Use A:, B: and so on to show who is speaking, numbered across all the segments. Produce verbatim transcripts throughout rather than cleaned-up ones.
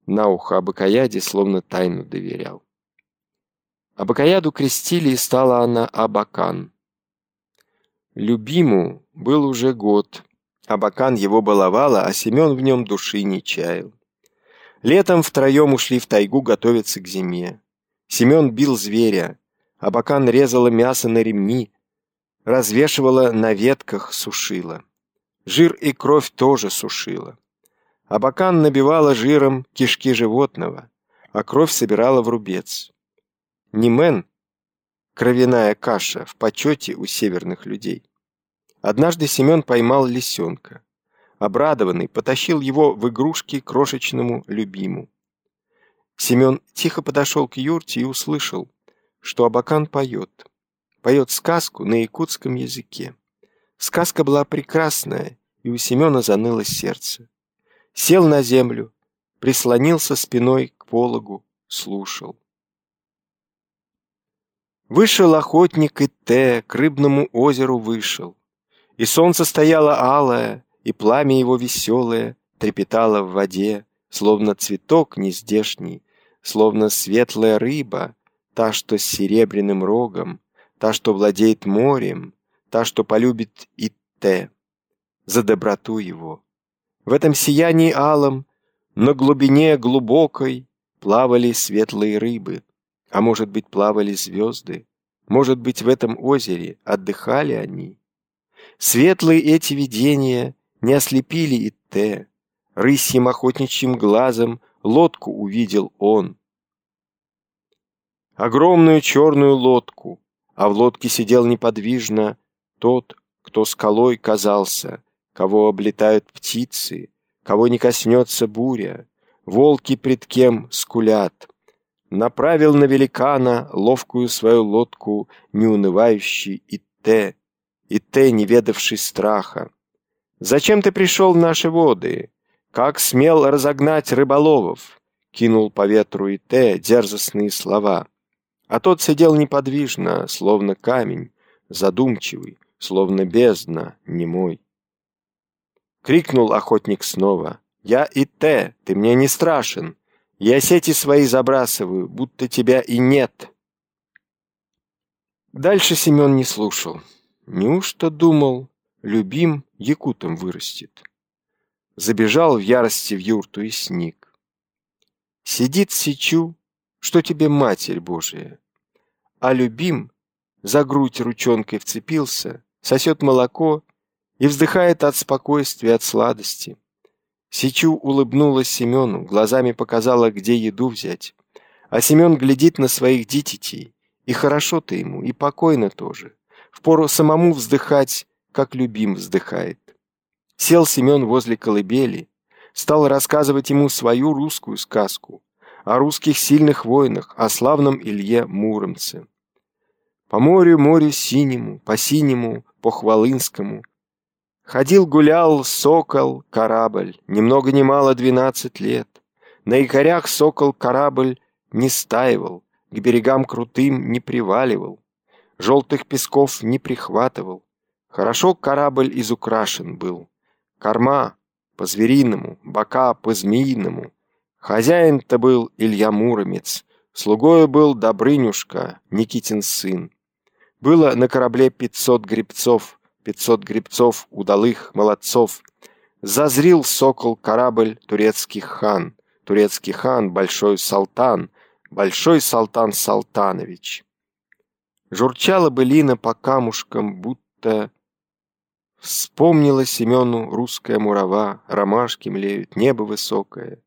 A: на ухо Абакаяде, словно тайну доверял. Абакаяду крестили, и стала она Абакан. Любиму был уже год. Абакан его баловала, а Семен в нем души не чаял. Летом втроем ушли в тайгу готовиться к зиме. Семен бил зверя, Абакан резала мясо на ремни, развешивала на ветках, сушила. Жир и кровь тоже сушила. Абакан набивала жиром кишки животного, а кровь собирала в рубец. Немен — кровяная каша в почете у северных людей. Однажды Семен поймал лисенка. Обрадованный, потащил его в игрушки крошечному любиму. Семен тихо подошел к юрте и услышал, что Абакан поет. Поет сказку на якутском языке. Сказка была прекрасная, и у Семена заныло сердце. Сел на землю, прислонился спиной к пологу, слушал. Вышел охотник Итте, к рыбному озеру вышел. И солнце стояло алое, и пламя его веселое трепетало в воде, словно цветок нездешний, словно светлая рыба, та, что с серебряным рогом, та, что владеет морем, та, что полюбит Итте за доброту его. В этом сиянии алом, на глубине глубокой, плавали светлые рыбы, а может быть, плавали звезды, может быть, в этом озере отдыхали они. Светлые эти видения не ослепили Итте, рысьим охотничьим глазом лодку увидел он. Огромную черную лодку, а в лодке сидел неподвижно тот, кто скалой казался, кого облетают птицы, кого не коснется буря, волки пред кем скулят. Направил на великана ловкую свою лодку неунывающий Итте, Итте, не ведавший страха. «Зачем ты пришел в наши воды? Как смел разогнать рыболовов?» Кинул по ветру Итте дерзостные слова. А тот сидел неподвижно, словно камень, задумчивый, словно бездна, немой. Крикнул охотник снова: «Я Итте, ты мне не страшен, я сети свои забрасываю, будто тебя и нет». Дальше Семен не слушал. Неужто думал, любим якутом вырастет? Забежал в ярости в юрту и сник. Сидит сечу, что тебе Матерь Божия, а любим за грудь ручонкой вцепился, сосет молоко и вздыхает от спокойствия, от сладости. Сечу улыбнулась Семену, глазами показала, где еду взять. А Семен глядит на своих дитятей, и хорошо-то ему, и покойно тоже. Впору самому вздыхать, как любим вздыхает. Сел Семен возле колыбели, стал рассказывать ему свою русскую сказку о русских сильных воинах, о славном Илье Муромце. По морю, морю синему, по синему, по Хвалынскому ходил-гулял сокол, корабль, ни много ни мало двенадцать лет. На якорях сокол корабль не стаивал, к берегам крутым не приваливал, желтых песков не прихватывал. Хорошо корабль изукрашен был. Корма по-звериному, бока по-змеиному. Хозяин-то был Илья Муромец, слугою был Добрынюшка, Никитин сын. Было на корабле пятьсот гребцов, пятьсот гребцов удалых молодцов. Зазрил сокол корабль турецкий хан, турецкий хан большой салтан, большой салтан Салтанович. Журчала былина по камушкам, будто вспомнила Семену русская мурава, ромашки млеют, небо высокое.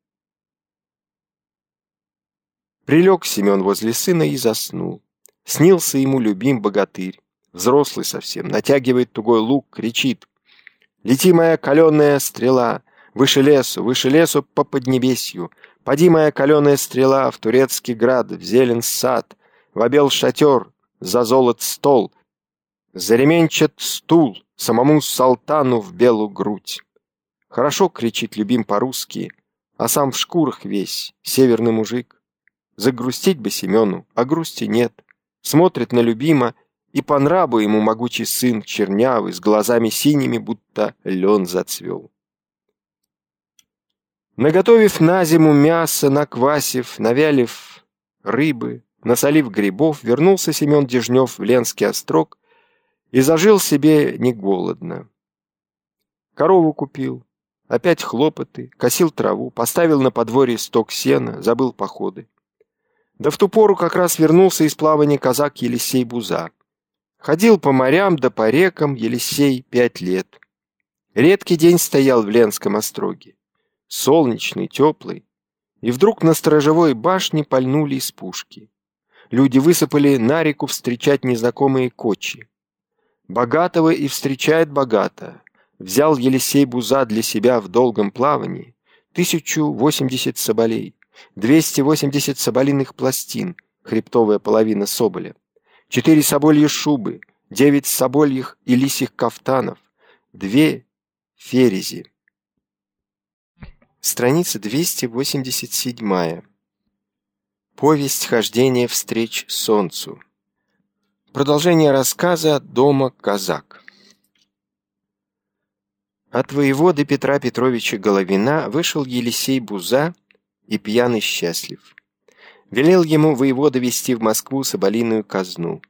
A: Прилег Семен возле сына и заснул. Снился ему любим богатырь, взрослый совсем, натягивает тугой лук, кричит: «Лети, моя каленая стрела, выше лесу, выше лесу по поднебесью, поди, моя каленая стрела, в турецкий град, в зелен сад, в обел шатер, за золот стол, за ременчат стул, самому салтану в белую грудь». Хорошо кричит любим по-русски, а сам в шкурах весь, северный мужик. Загрустить бы Семену, а грусти нет. Смотрит на любима, и по нраву ему могучий сын, чернявый, с глазами синими, будто лен зацвел. Наготовив на зиму мясо, наквасив, навялив рыбы, насолив грибов, вернулся Семен Дежнев в Ленский острог и зажил себе неголодно. Корову купил, опять хлопоты, косил траву, поставил на подворье сток сена, забыл походы. Да в ту пору как раз вернулся из плавания казак Елисей Буза. Ходил по морям да по рекам Елисей пять лет. Редкий день стоял в Ленском остроге. Солнечный, теплый. И вдруг на сторожевой башне пальнули из пушки. Люди высыпали на реку встречать незнакомые кочи. Богатого и встречает богато. Взял Елисей Буза для себя в долгом плавании тысячу восемьдесят соболей, двести восемьдесят соболиных пластин, хребтовая половина соболя, четыре собольи шубы, девять собольих и лисьих кафтанов, две ферези. Страница двести восемьдесят семь. Повесть хождения встреч солнцу. Продолжение рассказа «Дома казак». От воеводы Петра Петровича Головина вышел Елисей Буза и пьяный счастлив. Велел ему воевода везти в Москву соболиную казну.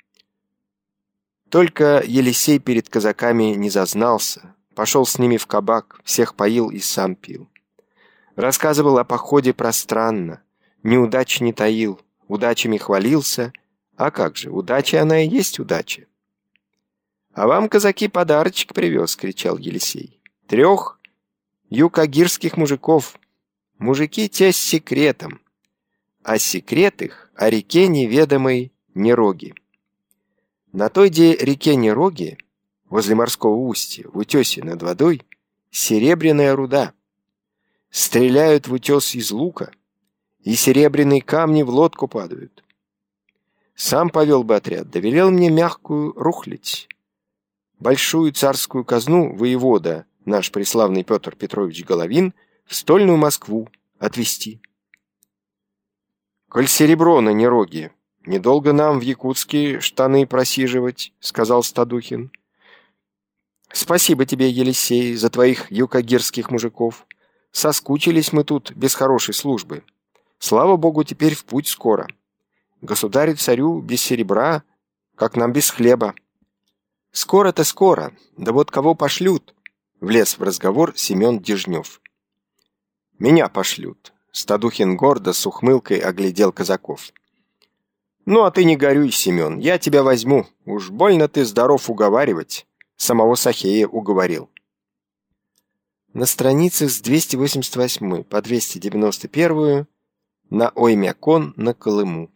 A: Только Елисей перед казаками не зазнался, пошел с ними в кабак, всех поил и сам пил. Рассказывал о походе пространно, неудач не таил, удачами хвалился, а как же, удача она и есть удача. «А вам, казаки, подарочек привез», — кричал Елисей. «Трех юкагирских мужиков. Мужики те с секретом. А секрет их о реке неведомой Нероги. На той де реке Нероги, возле морского устья, в утесе над водой, серебряная руда. Стреляют в утес из лука, и серебряные камни в лодку падают. Сам повел бы отряд, да велел мне мягкую рухлядь. Большую царскую казну воевода, наш преславный Петр Петрович Головин, в стольную Москву отвезти. «Коль серебро на Нероге, недолго нам в Якутске штаны просиживать», — сказал Стадухин. «Спасибо тебе, Елисей, за твоих юкагирских мужиков. Соскучились мы тут без хорошей службы. Слава богу, теперь в путь скоро. Государю-царю без серебра, как нам без хлеба». «Скоро-то скоро, да вот кого пошлют?» — влез в разговор Семен Дежнев. «Меня пошлют», — Стадухин гордо с ухмылкой оглядел казаков. «Ну, а ты не горюй, Семен, я тебя возьму. Уж больно ты здоров уговаривать. Самого Сахея уговорил». На страницах с двести восемьдесят восьмой по двести девяносто первую на Оймякон на Колыму.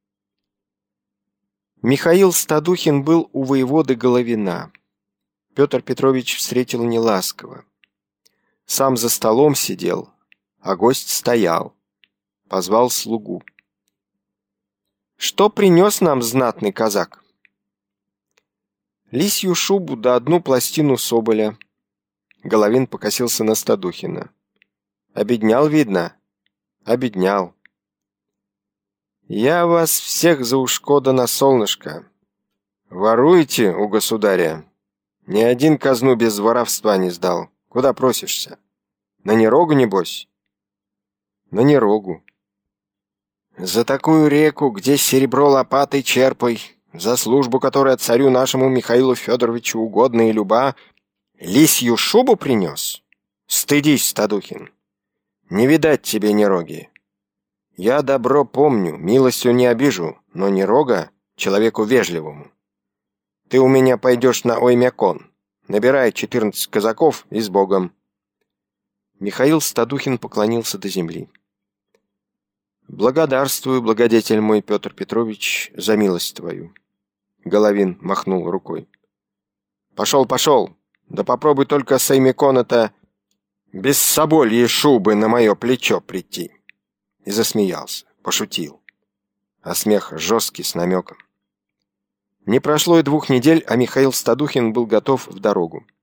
A: Михаил Стадухин был у воеводы Головина. Петр Петрович встретил неласково. Сам за столом сидел, а гость стоял. Позвал слугу. «Что принес нам знатный казак?» «Лисью шубу да одну пластину соболя». Головин покосился на Стадухина. «Обеднял, видно?» «Обеднял». «Я вас всех за ушко да на солнышко. Воруете у государя? Ни один казну без воровства не сдал. Куда просишься? На Нерогу, небось?» «На Нерогу». «За такую реку, где серебро лопатой черпай, за службу, которая царю нашему Михаилу Федоровичу угодна и люба, лисью шубу принес? Стыдись, Стадухин. Не видать тебе Нероги. Я добро помню, милостью не обижу, но Нерога человеку вежливому. Ты у меня пойдешь на Оймякон. Набирай четырнадцать казаков и с Богом». Михаил Стадухин поклонился до земли. «Благодарствую, благодетель мой, Петр Петрович, за милость твою». Головин махнул рукой. «Пошел, пошел, да попробуй только с Оймякона-то без собольей шубы на мое плечо прийти». И засмеялся, пошутил. А смех жесткий, с намеком. Не прошло и двух недель, а Михаил Стадухин был готов в дорогу.